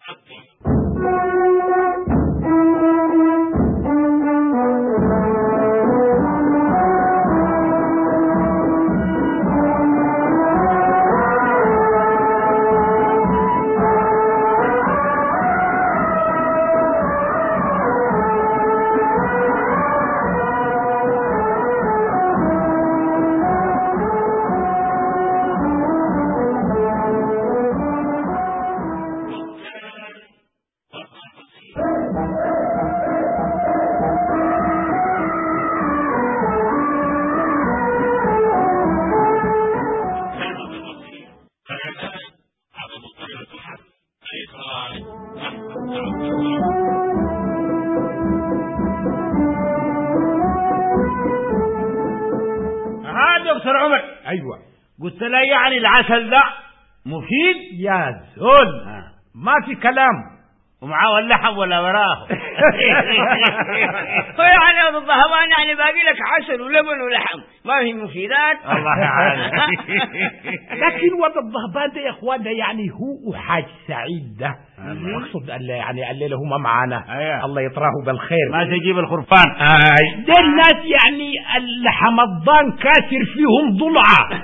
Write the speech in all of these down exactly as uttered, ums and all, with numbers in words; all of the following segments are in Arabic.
ايوه قلت له يعني العسل ده مفيد يا زول، ما في كلام، ومعاه اللحم ولا وراه. هو يعني يا ابو الضهبان يعني باقي لك عسل ولبن ولحم، ما في مفيدات. الله يعلم. لكن واد الضهبان ده يا اخوان ده يعني هو وحاج سعيد ده اقصد يعني قال له هما معانا. أيه. الله يطراه بالخير، ما تجيب الخرفان. اي ده الناس يعني الحمضان كاسر فيهم ضلعه.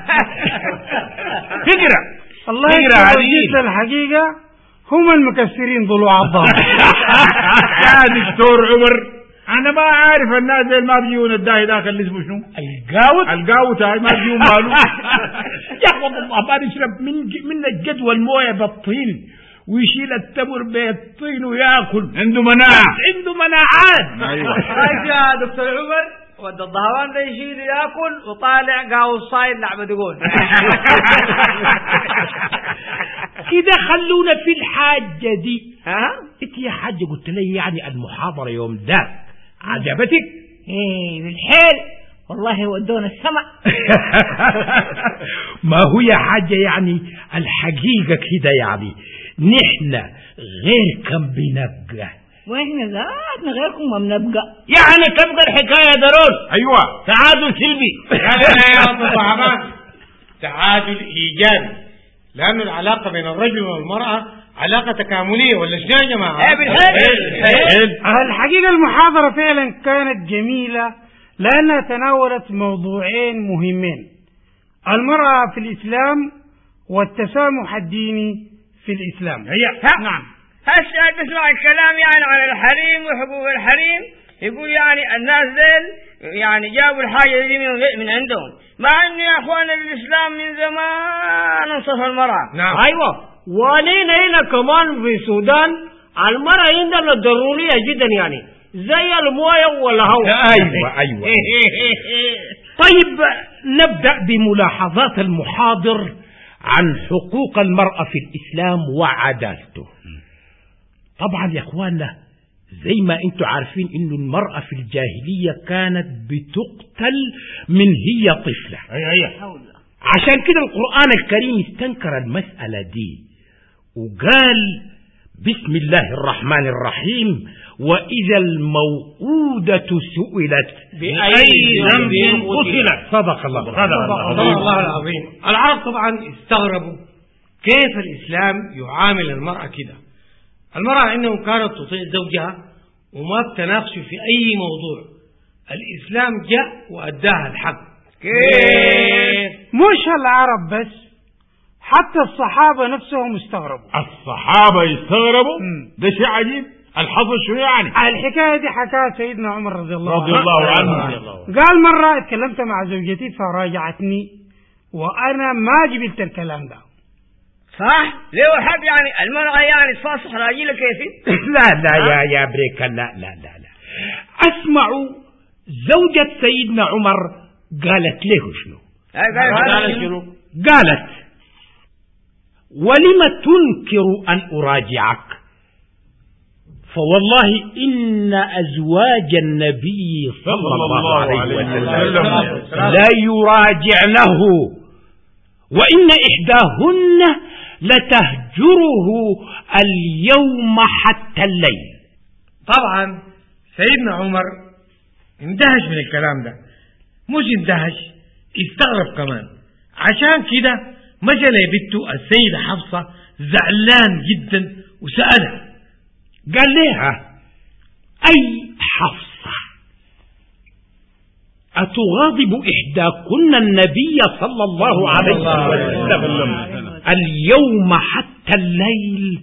تقرا الله يقرا الحقيقه هم المكسرين ضلوع الضهر. يا دكتور عمر انا ما عارف الناس اللي ما بيجون الداهي ذاك اللي اسمه شنو القاوت القاوت هاي ما بيجون ماله. يا اخوان الضهبان يشرب من من الجدول مويه بالطين ويشيل التمر بالطين وياكل، عنده مناعه عنده مناعات. ايوه يا دكتور عمر ود الضهوان ده يشيل ياكل وطالع قاوي الصايد لعبه دقون. كده خلونا في الحاجة دي. ها انت يا حاجة قلت لي يعني المحاضرة يوم ذاك عجبتك؟ ايه بالحيل والله ودونا السماء. ما هو يا حاجة يعني الحقيقة كده يعني نحن غير كم بنبقى، واحنا ذاتنا غيركم ما بنبقى، يعني تبقى الحكاية درون. ايوه تعادل سلبي. لا لا يا ابو الضهبان تعادل ايجابي، لأن العلاقة بين الرجل والمرأة علاقة تكاملية ولا شنو يا جماعة؟ ايه بالحيل. الحقيقة المحاضرة فعلا كانت جميلة لأنها تناولت موضوعين مهمين: المرأة في الإسلام والتسامح الديني في الإسلام. هي نعم. هسه تسمع الكلام يعني عن الحريم وحقوق الحريم، يقول يعني الناس ذيل يعني جابوا الحاجة دي من من عندهم، مع انه يا اخوان الاسلام من زمان انصف المرأة. نعم ايوه، ولينا هنا كمان في السودان المرأة عندنا ضرورية جدا يعني زي المويه والهواء. ايوه ايوه. طيب نبدأ بملاحظات المحاضر عن حقوق المرأة في الإسلام وعدالته. طبعا يا اخواننا زي ما انتم عارفين انه المرأة في الجاهلية كانت بتقتل من هي طفلة. اي اي عشان كده القرآن الكريم استنكر المسألة دي وقال بسم الله الرحمن الرحيم وإذا الموءودة سئلت بأي ذنب قتلت. صدق الله صدق الله العظيم. العرب طبعا استغربوا كيف الإسلام يعامل المرأة كده. المرأة عندهم كانت تطيع زوجها وما بتناقشوا في أي موضوع، الإسلام جاء وأداها الحق. كيف؟ مش العرب بس، حتى الصحابة نفسهم استغربوا. الصحابة يستغربوا؟ ده شيء عجيب. الحصل شنو يعني؟ الحكاية دي حكاها سيدنا عمر رضي الله رضي الله عنه. قال مرة اتكلمت مع زوجتي فراجعتني وأنا ما جبت الكلام ده. صح؟ ليه حب يعني المرأة يعني تفاصح راجل كيفي؟ لا لا يا يا بريكا لا لا لا لا اسمعوا زوجة سيدنا عمر قالت له شنو؟ قالت شنو؟ قالت ولم تنكر أن أراجعك فوالله إن أزواج النبي صلى الله عليه وسلم لا يراجعنه وإن إحداهن لتهجره اليوم حتى الليل. طبعا سيدنا عمر اندهش من الكلام ده، مش اندهش استغرب كمان. عشان كده مشى لبنته السيدة حفصة زعلان جدا وسألها قال لها: أي حفصة، أتغاضب إحداكن النبي صلى الله عليه وسلم اليوم حتى الليل؟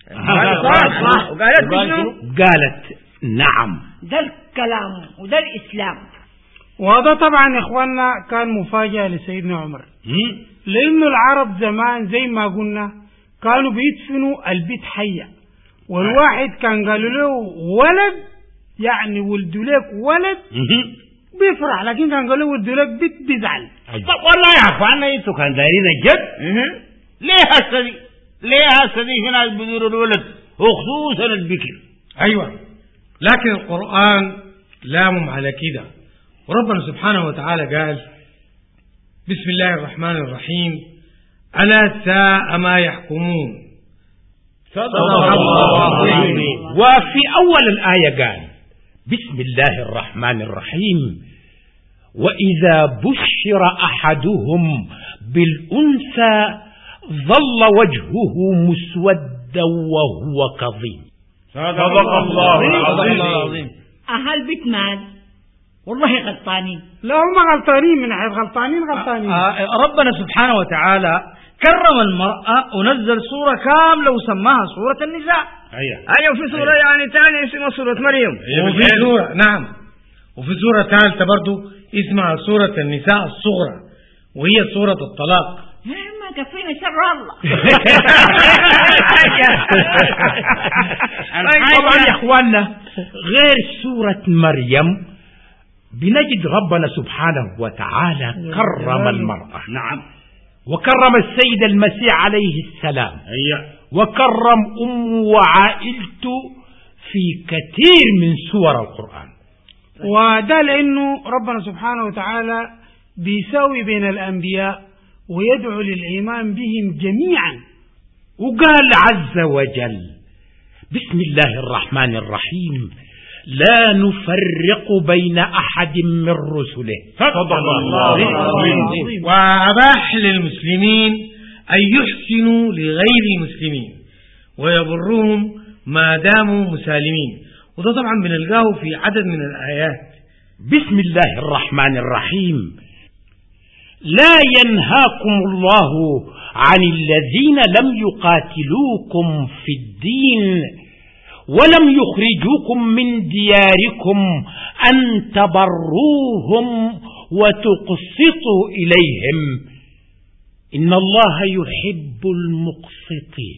قالت: نعم. ده الكلام وده الإسلام. وهذا طبعا يا إخواننا كان مفاجأة لسيدنا عمر، لأنه العرب زمان زي ما قلنا كانوا بيدفنوا البيت حية، والواحد كان قالوا له ولد يعني ولدوا لك ولد بيفرح، لكن كان قالوا له ولدوا لك بيت بيزعل. والله يا أخوانا انتوا كان دايرين الجد. ليه هسه دي ليه هسه دي في ناس بيديروا الولد وخصوصا البكر؟ أيوة، لكن القرآن لامم على كده، وربنا سبحانه وتعالى قال: بسم الله الرحمن الرحيم: ألا ساء ما يحكمون. صدق الله العظيم. وفي أول الآية قال: بسم الله الرحمن الرحيم: وإذا بشر أحدهم بالأنثى ظل وجهه مسودا وهو كظيم. صدق الله العظيم. أهل بيت مال والله غلطانين. لا هم غلطانين، من حيث غلطانين غلطانين. آه ربنا سبحانه وتعالى كرم المرأة ونزل سورة كاملة وسماها سورة النساء. أيوة أيوة في سورة يعني ثانية اسمها سورة مريم. وفي سورة نعم وفي سورة ثالثة برضو اسمها سورة النساء الصغرى، وهي سورة الطلاق. ما كفينا شر الله. طبعا يا اخواننا غير سورة مريم بنجد ربنا سبحانه وتعالى كرم المرأة. نعم. وكرم السيد المسيح عليه السلام. أيوة. وكرم أمه وعائلته في كثير من سور القرآن. وده لأنه ربنا سبحانه وتعالى بيساوي بين الأنبياء ويدعو للإيمان بهم جميعا. وقال عز وجل: بسم الله الرحمن الرحيم: لا نفرق بين أحد من رسله. صدق الله العظيم. وأباح للمسلمين أن يحسنوا لغير المسلمين ويبرهم ما داموا مسالمين، وده طبعا بنلقاه في عدد من الآيات. بسم الله الرحمن الرحيم: لا ينهاكم الله عن الذين لم يقاتلوكم في الدين ولم يخرجوكم من دياركم أن تبروهم وتقسطوا إليهم إن الله يحب المقسطين.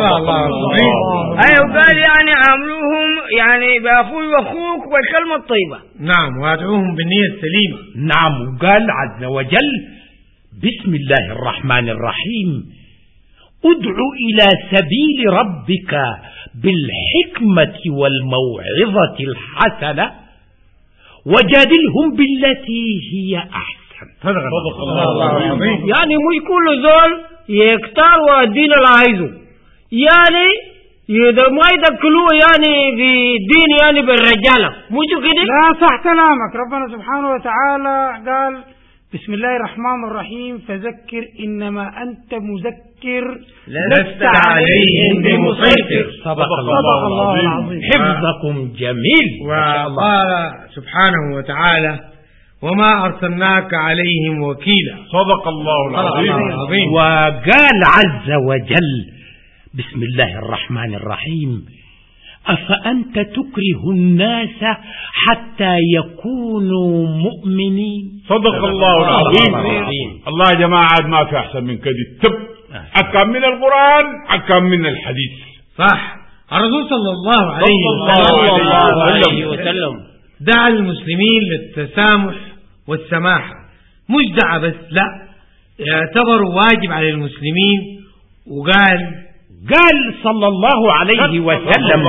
أيوة قال يعني عاملوهم يعني بأخوي وأخوك والكلمة الطيبة. نعم، وادعوهم بالنية السليمة. نعم. وقال عز وجل: بسم الله الرحمن الرحيم: ادع إلى سبيل ربك بالحكمة والموعظة الحسنة وجادلهم بالتي هي أحسن. صدق الله العظيم. يعني مش كل زول يختار والدين اللي عايزه، يعني إذا ما يدخلوه يعني في الدين يعني بالرجالة مش كده؟ لا صح كلامك. ربنا سبحانه وتعالى قال: بسم الله الرحمن الرحيم: فذكر إنما أنت مذكر لست عليهم بمسيطر. صدق الله العظيم. حفظكم جميل. وقال سبحانه وتعالى: وما أرسلناك عليهم وكيلا. صدق الله العظيم. وقال عز وجل: بسم الله الرحمن الرحيم: أفأنت تكره الناس حتى يكونوا مؤمنين. صدق الله العظيم. الله يا جماعة ما في أحسن من كده. التب أكم من القرآن أكم من الحديث. صح. الرسول صلى الله عليه وسلم دعا المسلمين للتسامح والسماحة، مش دعا بس، لا يعتبروا واجب على المسلمين. وقال قال صلى الله عليه وسلم: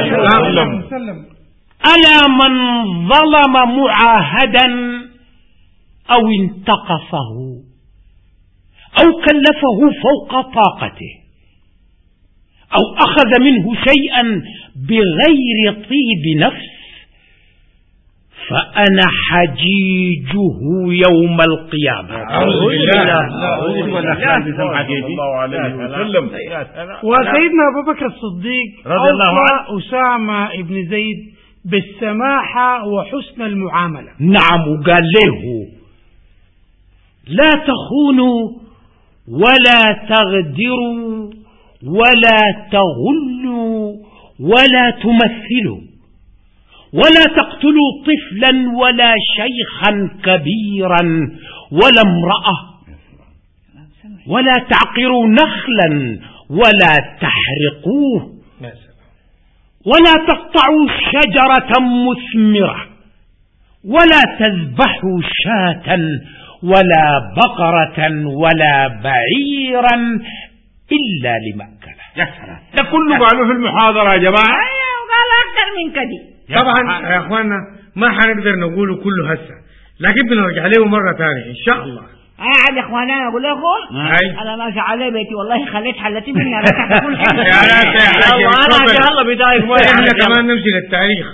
ألا من ظلم معاهدا أو انتقصه أو كلفه فوق طاقته أو أخذ منه شيئا بغير طيب نفس فأنا حجيجه يوم القيامة. أعوذ بالله. وسيدنا أبو بكر الصديق أوصى أسامة ابن زيد بالسماحة وحسن المعاملة. نعم، وقال له لا تخونوا ولا تغدروا ولا تغلوا ولا تمثلوا ولا تقتلوا طفلا ولا شيخا كبيرا ولا امرأة ولا تعقروا نخلا ولا تحرقوه ولا تقطعوا شجرة مثمرة ولا تذبحوا شاة ولا بقرة ولا بعيرا إلا لمأكله. يا سلام، ده كله قالوا في المحاضرة يا جماعة. ايوه وقال أكثر من كده. طبعا يا اخوانا ما حنقدر نقوله كله هسه، لكن بنرجع له مرة ثانية ان شاء الله. قاعد يا اخوانا انا اقول لكم انا ماشي على بيتي والله خليت حلتي مني ركعت كل حاجه. يا انا يلا بداية احنا كمان نمشي للتاريخ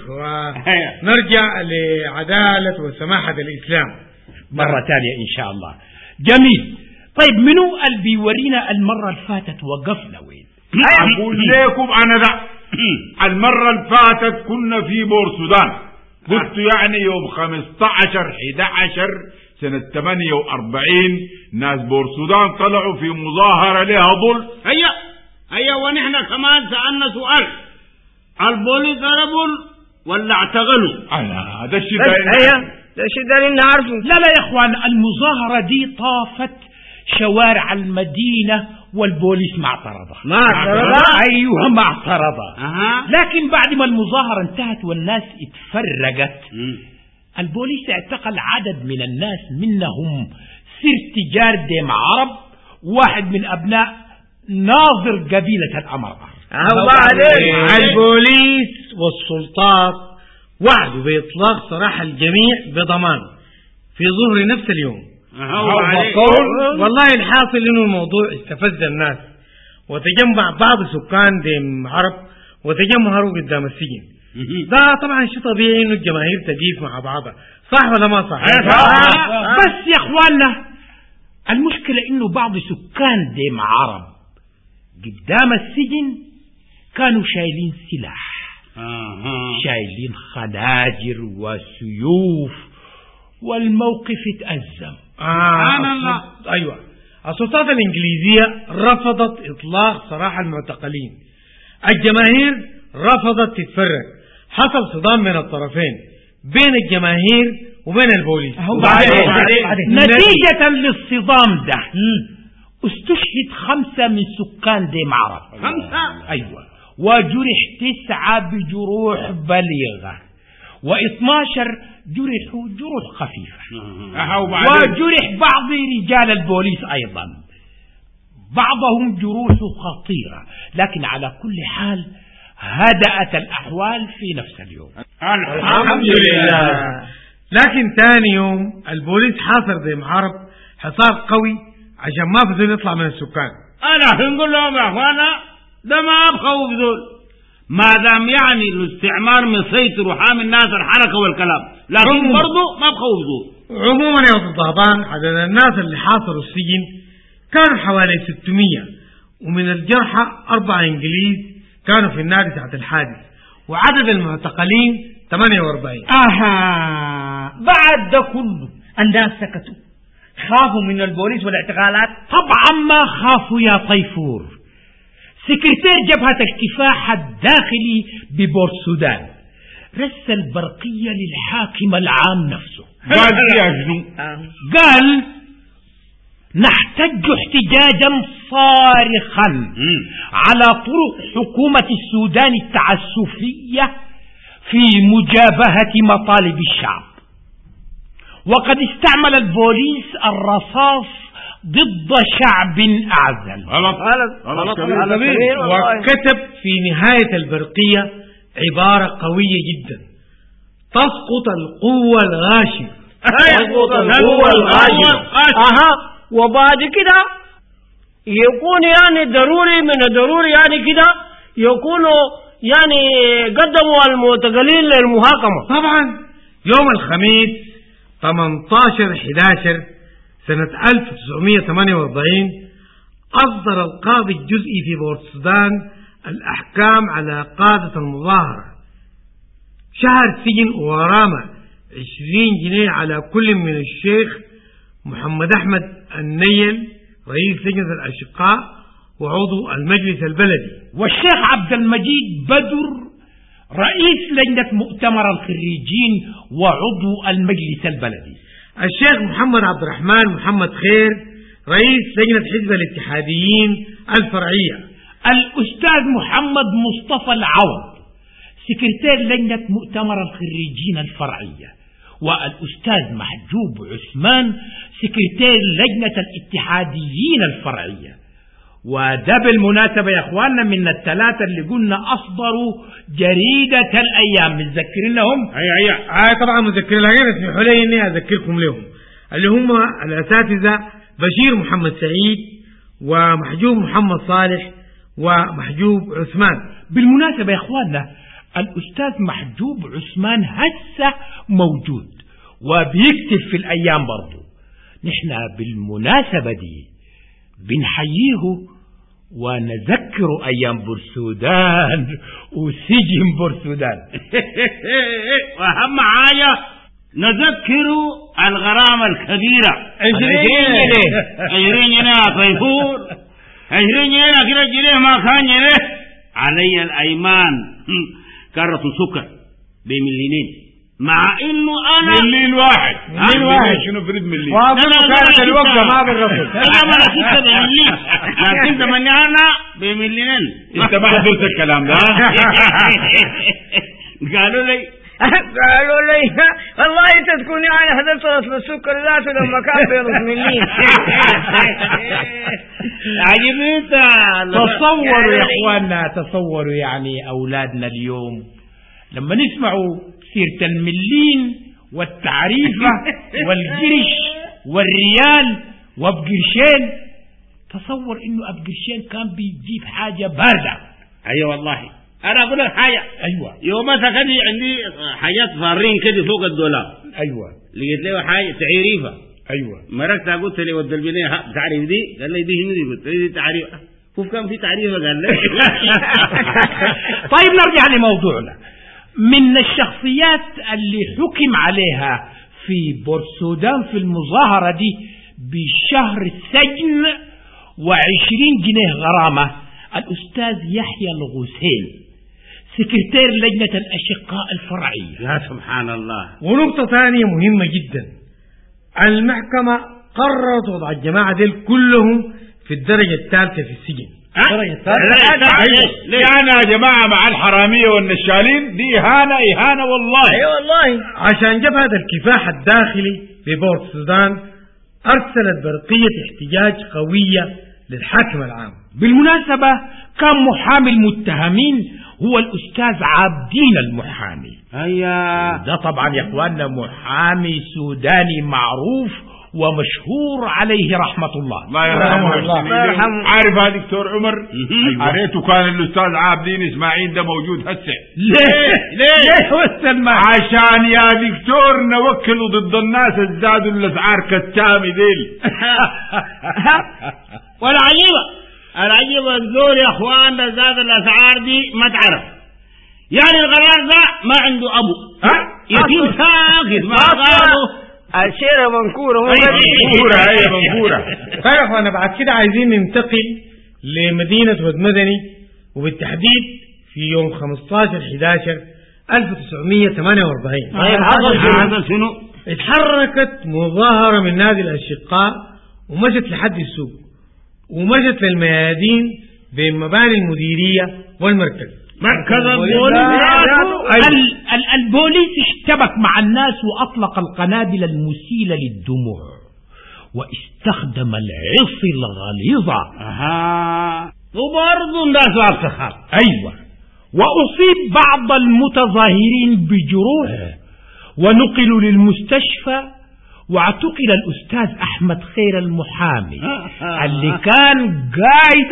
ونرجع لعدالة وسماحة الاسلام مرة ثانية ان شاء الله. جميل. طيب منو اللي بيورينا المرة اللي فاتت وقفنا وين؟ اقول لكم انا ده المرة اللي فاتت كنا في بورسودان، قلت يعني يوم خمسة عشر إحدى عشر سنة ثمانية وأربعين ناس بورسودان طلعوا في مظاهرة لها ظل. هيا هيا ونحن كمان سألنا سؤال، البوليس ضربوا ولا اعتقلوا؟ أنا هذا الشيء هيا ده الشيء ده اللي نعرفه. لا لا يا اخوان، المظاهرة دي طافت شوارع المدينة والبوليس ما اعترضه. ما اعترضه؟ ايوه ما اعترضه. أه. لكن بعد ما المظاهرة انتهت والناس اتفرقت م. البوليس اعتقل عدد من الناس، منهم سير تجار ديم عرب، واحد من ابناء ناظر قبيلة الأمرأة. البوليس والسلطات وعدوا بإطلاق سراح الجميع بضمان في ظهر نفس اليوم. والله الحاصل انه الموضوع استفز الناس وتجمع بعض سكان ديم عرب وتجمهروا قدام السجن. ده طبعا شيء طبيعي انه الجماهير تجيف مع بعضها، صح ولا ما صح؟ بس يا اخواننا المشكلة انه بعض سكان ديم عرب قدام السجن كانوا شايلين سلاح، شايلين خناجر وسيوف، والموقف اتأزم. سبحان آه الله. ايوه السلطات الانجليزية رفضت اطلاق سراح المعتقلين، الجماهير رفضت تتفرق، حصل صدام من الطرفين بين الجماهير وبين البوليس. نتيجة للصدام ده استشهد خمسة من سكان ديم عرب. خمسة؟ ايوه، وجرح تسعة بجروح بليغة، واثناشر جرحوا جروح خفيفة، وجرح بعض رجال البوليس أيضا، بعضهم جروح خطيرة، لكن على كل حال هدأت الأحوال في نفس اليوم. الحمد لله. لكن ثاني يوم البوليس حاصر ديم عرب حصار قوي عشان ما فضل يطلع من السكان. أنا هنقول لهم يا أخوانا ده ما أبخوا بذول، ما دام يعني الاستعمار مسيطر وحامي الناس الحركة والكلام، لكن برضو ما بخوف ذول. عموما يا أستاذ ضهبان عدد الناس اللي حاصروا السجن كانوا حوالي ستمية، ومن الجرحى أربعة إنجليز كانوا في النادي تحت الحادث، وعدد المعتقلين ثمانية وأربعين. اها بعد ده كله الناس سكتوا، خافوا من البوليس والاعتقالات؟ طبعا ما خافوا يا طيفور. سكرتير جبهة الكفاح الداخلي ببورسودان رسل برقية للحاكم العام نفسه، قال يا شنو؟ قال نحتج احتجاجا صارخا على طرق حكومة السودان التعسفية في مجابهة مطالب الشعب، وقد استعمل البوليس الرصاص ضد شعب أعزل. غلط غلط غلط. وكتب في نهاية البرقية عبارة قوية جدا: تسقط القوة الغاشمة. تسقط القوة الغاشمة. أها، وبعد كده يكون يعني ضروري من الضروري يعني كده يكونوا يعني قدموا المعتقلين للمحاكمة. طبعا يوم الخميس ثمانية عشر أحد عشر سنة ألف وتسعمائة وثمانية وأربعين أصدر القاضي الجزئي في بورت السودان الأحكام على قادة المظاهرة، شهر سجن وغرامة عشرين جنيه على كل من الشيخ محمد أحمد النيل رئيس لجنة الأشقاء وعضو المجلس البلدي، والشيخ عبد المجيد بدر رئيس لجنة مؤتمر الخريجين وعضو المجلس البلدي، الشيخ محمد عبد الرحمن محمد خير رئيس لجنة حزب الاتحاديين الفرعية، الأستاذ محمد مصطفى العوض سكرتير لجنة مؤتمر الخريجين الفرعية، والأستاذ محجوب عثمان سكرتير لجنة الاتحاديين الفرعية. وده بالمناسبة يا اخواننا من الثلاثة اللي قلنا أصدروا جريدة الأيام، متذكرين لهم؟ أي أي آه طبعا متذكرين لهم، اسمحوا لي إني أذكركم لهم، اللي هم الأساتذة بشير محمد سعيد ومحجوب محمد صالح ومحجوب عثمان. بالمناسبة يا اخواننا الأستاذ محجوب عثمان هسه موجود وبيكتب في الأيام برضو. نحن بالمناسبة دي بنحييه ونذكر أيام بورسودان وسجن بورسودان. وأهم حاجة نذكر الغرامة الكبيرة عشرين جنيه عشرين جنيه طيفور عشرين جنيه كده جنيه ما كان جنيه علي الأيمان كرة سكر بملينين، مع انه انا مليل واحد مليل واحد شنو فريد مليل واظن كانت الوقفه ما بالرفض انا ما كنت بمليل لكن زمان انا بملينين. انت ما حضرت الكلام ده؟ قالوا لي قالوا لي والله انت تكون يعني حضرت رسم السكر ذاته لما كان بيرس مليل. عجيب انت. تصوروا يا اخواننا، تصوروا يعني اولادنا اليوم لما نسمعوا سيرة الملين والتعريفة والقرش والريال وابقرشين، تصور انه ابقرشين كان بيجيب حاجة باردة. ايوه والله انا اقول لك حاجة. ايوه يوم مثلا كان عندي حاجات فارين كده فوق الدولار، ايوه لقيت له حاجة تعريفة، ايوه مركت قلت لي ود البنيه تعريف دي، قال لي دي هندي، قلت لي دي تعريفة، شوف كان في تعريفة قال لي. طيب نرجع لموضوعنا. من الشخصيات اللي حكم عليها في بورسودان في المظاهرة دي بشهر السجن وعشرين جنيه غرامة الأستاذ يحيى الغسين سكرتير لجنة الأشقاء الفرعية. يا سبحان الله. ونقطة ثانية مهمة جدا، المحكمة قررت وضع الجماعة دي كلهم في الدرجة الثالثة في السجن. يعني يا جماعة مع الحرامية والنشالين دي إهانة إهانة والله. اي والله. عشان جبهة الكفاح الداخلي في بورت السودان أرسلت برقية احتجاج قوية للحاكم العام. بالمناسبة كان محامي المتهمين هو الأستاذ عابدين المحامي. أيوة. ده طبعا يا اخواننا محامي سوداني معروف ومشهور عليه رحمة الله. الله يرحمه. عارف هذا دكتور عمر؟ قريته كان الأستاذ عابدين إسماعيل ده موجود هسه. ليه؟ ليه وسلم؟ عشان يا دكتور نوكلوا ضد الناس ازدادوا الأسعار كالتامي ديل. والعجيبة العجيبة الزول يا اخوان زاد الأسعار دي ما تعرف، يعني القرار ده ما عنده أبو يتيم ساكت ما قالوا الشيرة منكورة منكورة هي منكورة. طيب اخوانا بعد كده عايزين ننتقل لمدينة ود مدني، وبالتحديد في يوم خمسة عشر أحد عشر ألف وتسعمائة وثمانية وأربعين. طيب حصل شنو؟ اتحركت مظاهرة من نادي الأشقاء ومشت لحد السوق ومشت للميادين بين مباني المديرية والمركز. مركز البوليس البوليس اشتبك مع الناس وأطلق القنابل المسيلة للدموع واستخدم العصي الغليظة. أها. وبرضو الناس واقفة. أيوة. وأصيب بعض المتظاهرين بجروح ونقلوا للمستشفى، واعتقل الأستاذ أحمد خير المحامي اللي كان قائد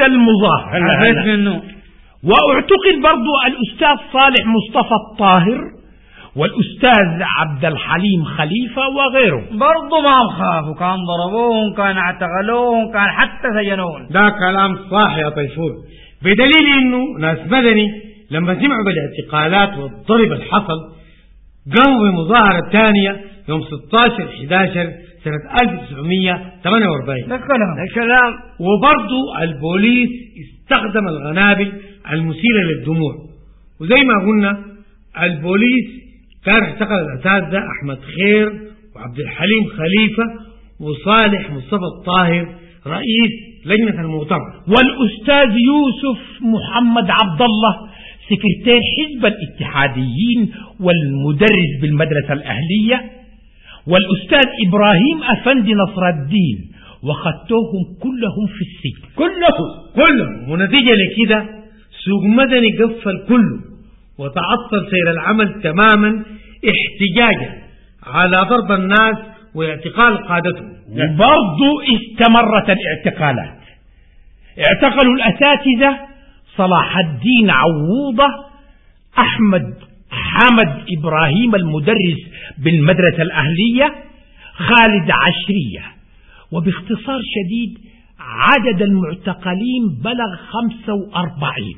المظاهرة، واعتقل برضو الأستاذ صالح مصطفى الطاهر والأستاذ عبد الحليم خليفة وغيره. برضو ما خافوا، كان ضربوهم، كان اعتقلوهم، كان حتى سجنوهم. ده كلام صح يا طيفور، بدليل انه ناس مدني لما سمعوا بالاعتقالات والضرب اللي حصل قاموا بمظاهرة ثانية يوم ستة عشر أحد عشر سنة ألف وتسعمية وثمانية وأربعين. ده كلام ده كلام. وبرضو البوليس استخدم الغنابل المثيرة للدموع، وزي ما قلنا البوليس كان اعتقل الأساتذة أحمد خير وعبد الحليم خليفة وصالح مصطفى الطاهر رئيس لجنة المؤتمر، والأستاذ يوسف محمد عبد الله سكرتير حزب الاتحاديين والمدرس بالمدرسة الأهلية، والأستاذ إبراهيم أفندي نصر الدين، وخدتوهم كلهم في السجن كلهم كلهم. ونتيجة لكده سوق مدني قفل كله وتعطل سير العمل تماما احتجاجا على ضرب الناس واعتقال قادتهم. وبرضو استمرت الاعتقالات، اعتقلوا الأساتذة صلاح الدين عووضة، أحمد حمد إبراهيم المدرس بالمدرسة الأهلية، خالد عشرية. وباختصار شديد عدد المعتقلين بلغ خمسة وأربعين،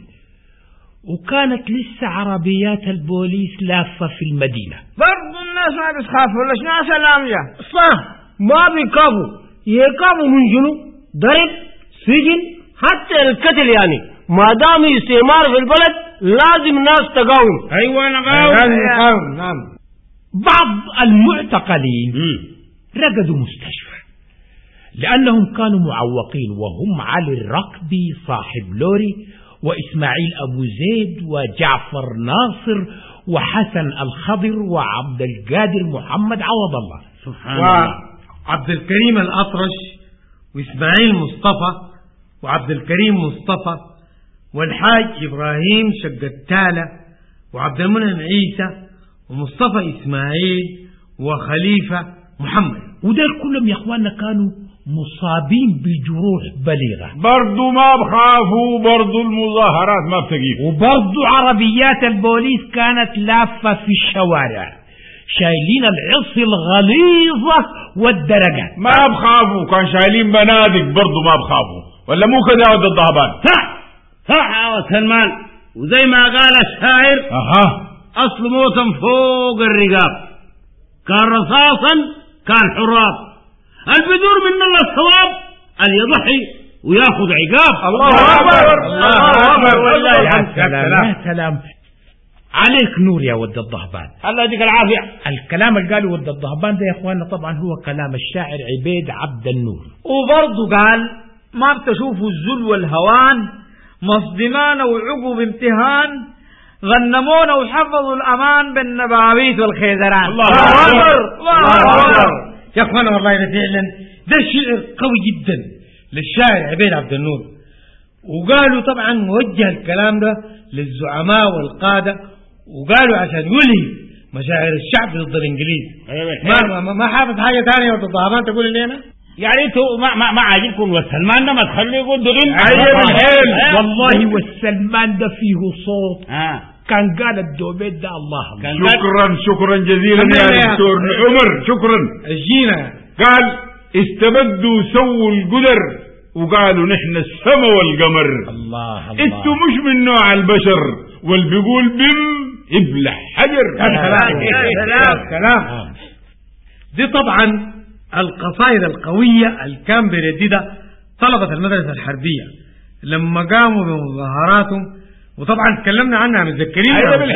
وكانت لسه عربيات البوليس لافة في المدينة. برضو الناس ما بتخافوا ولا شنو سلام يا صح، ما بيكافوا، يكافوا من جنو ضرب سجن حتى القتل. يعني ما دام استعمار في البلد لازم الناس تقاوم. ايوه نقاوم لازم نقاوم. نعم. بعض المعتقلين رقدوا مستشفى لأنهم كانوا معوقين، وهم علي الركبي صاحب لوري، وإسماعيل أبو زيد، وجعفر ناصر، وحسن الخضر، وعبد القادر محمد عوض الله سبحان الله، وعبد الكريم الأطرش، وإسماعيل مصطفى، وعبد الكريم مصطفى، والحاج إبراهيم شقتالة، وعبد المنعم عيسى، ومصطفى إسماعيل، وخليفة محمد. ودول كلهم يا اخواننا كانوا مصابين بجروح بليغة. برضو ما بخافوا، برضو المظاهرات ما بتجيب، وبرضو عربيات البوليس كانت لافة في الشوارع شايلين العصي الغليظة والدرجات. ما بخافوا، كان شايلين بنادق برضو ما بخافوا، ولا مو كده يا ود الضهبان؟ صح صح يا سلمان، وزي ما قال الشاعر اها اصل موسم فوق الرقاب، كان رصاصا كان حراب، البدور من الله الصواب اللي يضحي وياخذ عقاب. الله اكبر الله اكبر والله يا سلام يا سلام عليك نور يا ود الضهبان، الله يديك العافيه. الكلام اللي قاله ود الضهبان ده يا اخواننا طبعا هو كلام الشاعر عبيد عبد النور. وبرضه قال ما بتشوفوا الذل والهوان، مصدمان وعقب امتهان، غنمونا وحفظوا الأمان بالنبابيت والخيزران. الله أكبر الله أكبر يا أخوانا، والله فعلا ده شعر قوي جدا للشاعر عبيد عبد النور. وقالوا طبعا موجه الكلام ده للزعماء والقادة، وقالوا عشان يلهي مشاعر الشعب ضد الإنجليز. ما ما, ما حافظ حاجة ثانية ضد الضهبان تقول لي أنا؟ يعني انتوا ما ما, ما عاجبكم والسلمان ده ما تخليه يقول دغين. والله والسلمان ده فيه صوت آه. كان قال الدوبيت ده الله. شكرا شكرا جزيلا يا دكتور عمر، شكرا. الجينا قال استبدوا سووا القدر وقالوا نحن السما والقمر. الله الله، انتوا مش من نوع البشر واللي بيقول بم يبلع حجر. سلام سلام. دي طبعا القصائد القوية اللي كان بيرددها طلبة المدرسة الحربية لما قاموا بمظاهراتهم، وطبعا تكلمنا عنها متذكرين.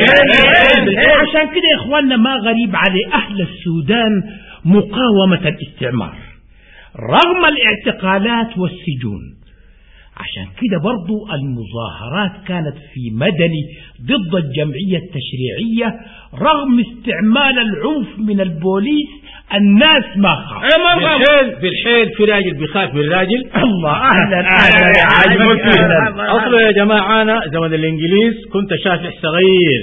عشان كده يا اخواننا ما غريب على اهل السودان مقاومة الاستعمار رغم الاعتقالات والسجون. عشان كده برضو المظاهرات كانت في مدني ضد الجمعية التشريعية رغم استعمال العنف من البوليس. الناس ما خاف بالحيل بالحيل في راجل بيخاف من راجل. الله اهلا اهلا يا عجبك. اصلا يا جماعه انا زمن الانجليز كنت شافح صغير،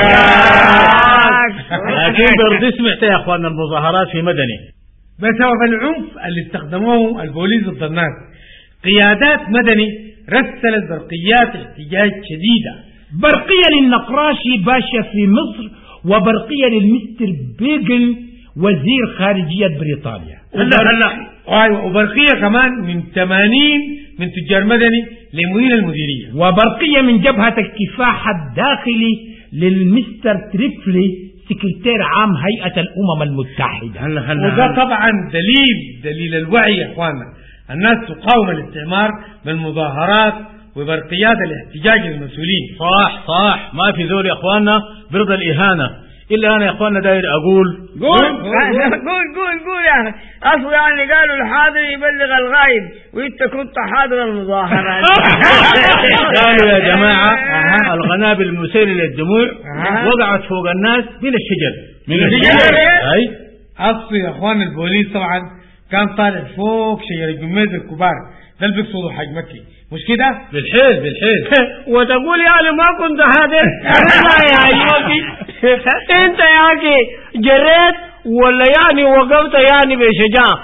لكن برضه سمعت يا اخواننا المظاهرات في مدني بسبب العنف اللي استخدموه البوليس ضد الناس. قيادات مدني رسلت برقيات احتجاج شديدة، برقية للنقراشي باشا في مصر وبرقية للمستر بيجل وزير خارجية بريطانيا. هلا هلا ايوه، وبرقية كمان من ثمانين من تجار مدني لمدير المديرية، وبرقية من جبهة الكفاح الداخلي للمستر تريفلي سكرتير عام هيئة الأمم المتحدة. هلا هلا وده طبعا دليل دليل الوعي يا اخوانا. الناس تقاوم الاستعمار بالمظاهرات وبرقيات الاحتجاج للمسؤولين. صح صح، ما في ذول يا اخواننا برضى الإهانة. إلا أنا يا اخواننا داير أقول قول قول قول قول يا أخي. أصل يعني قالوا الحاضر يبلغ الغايب، وأنت كنت حاضر المظاهرات. قالوا يا جماعة القنابل المسيلة للدموع وقعت فوق الناس من الشجر. من الشجر؟ أي أصل يا اخوان البوليس طبعا كان طالع فوق شجر الجميز الكبار ده اللي بيقصدوا حاج مكي، مش كده؟ بالحيل بالحيل. وتقول يعني ما كنت هذا؟ لا يا عيوكي، انت يا اخي جريت ولا يعني وقفت يعني بشجاعة؟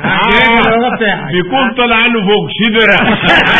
بيكون طلع له فوق شجرة.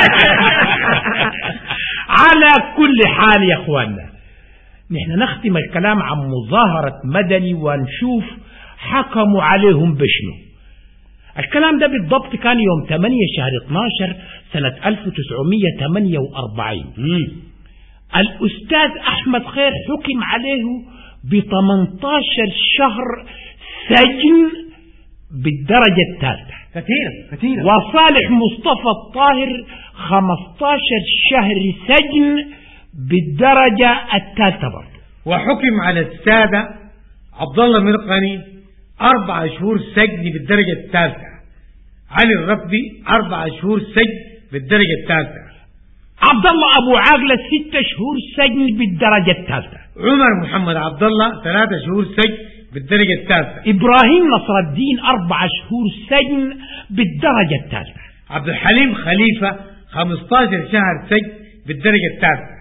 على كل حال يا اخواننا، نحن نختم الكلام عن مظاهرة مدني ونشوف حكموا عليهم بشنو. الكلام ده بالضبط كان يوم ثمانية شهر اثناشر سنة ألف وتسعمية وثمانية وأربعين. الأستاذ أحمد خير حكم عليه ب ثمانية عشر شهر سجن بالدرجة الثالثة. كثير كثير. وصالح مصطفى الطاهر خمسة عشر شهر سجن بالدرجة الثالثة برضه. وحكم على السادة عبد الله مرقني أربع شهور سجن بالدرجة الثالثة، علي الركبي أربع شهور سجن بالدرجة الثالثة، عبد الله أبو عاقلة ستة شهور سجن بالدرجة الثالثة، عمر محمد عبد الله ثلاثة شهور سجن بالدرجة الثالثة، إبراهيم نصر الدين أربع شهور سجن بالدرجة الثالثة، عبد الحليم خليفة خمسة عشر شهر سجن بالدرجة الثالثة.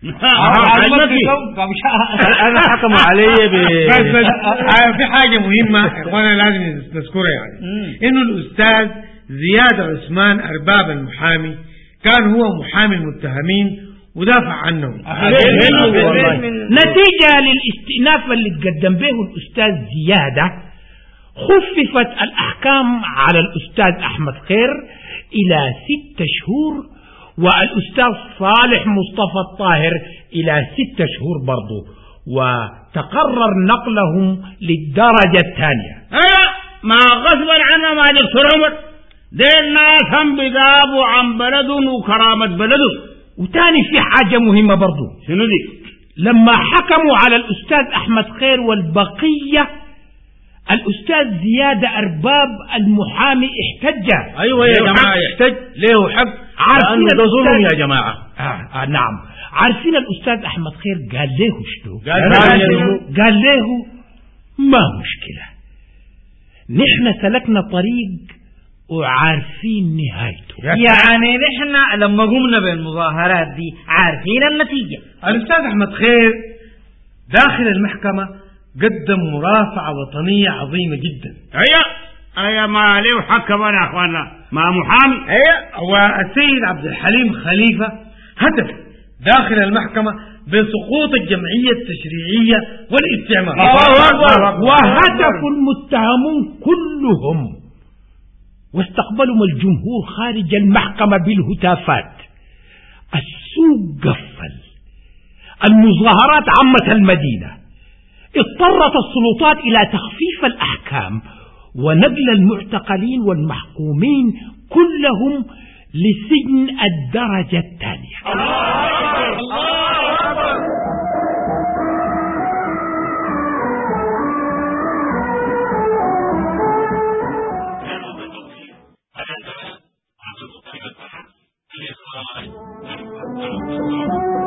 أنا حكموا علي ب في حاجة مهمة وانا لازم نذكرها يعني إنه الأستاذ زياد عثمان أرباب المحامي كان هو محامي المتهمين ودافع عنهم. نتيجة للاستئناف اللي تقدم به الأستاذ زيادة خففت الأحكام على الأستاذ أحمد خير إلى ست شهور، والأستاذ صالح مصطفى الطاهر إلى ستة شهور برضو، وتقرر نقلهم للدرجة الثانية. أيوة، ما غصبا عنا ما دكتور عمر، دي الناس هم بذابوا عن بلدهم وكرامة بلدهم. وتاني في حاجة مهمة برضو. شنو دي؟ لما حكموا على الأستاذ أحمد خير والبقية، الأستاذ زياد أرباب المحامي احتج. أيوة يا جماعة يحتج، ليه حق، لأنه ده ظلم يا جماعة. آه آه نعم. عارفين الأستاذ أحمد خير قال له شنو؟ قال, قال له قال له ما مشكلة، نحن سلكنا طريق وعارفين نهايته. يعني نحن لما قمنا بالمظاهرات دي عارفين النتيجة. الأستاذ أحمد خير داخل المحكمة قدم مرافعة وطنية عظيمة جدا. هيا هيا ما ليه حكم أنا أخوانا مع محامي. هيا والسيد عبد الحليم خليفة هدف داخل المحكمة بسقوط الجمعية التشريعية والاستعمار. وهدف المتهمون كلهم، واستقبلهم الجمهور خارج المحكمة بالهتافات. السوق قفل، المظاهرات عمت المدينة، اضطرت السلطات إلى تخفيف الأحكام ونقل المعتقلين والمحكومين كلهم لسجن الدرجة الثانية. الله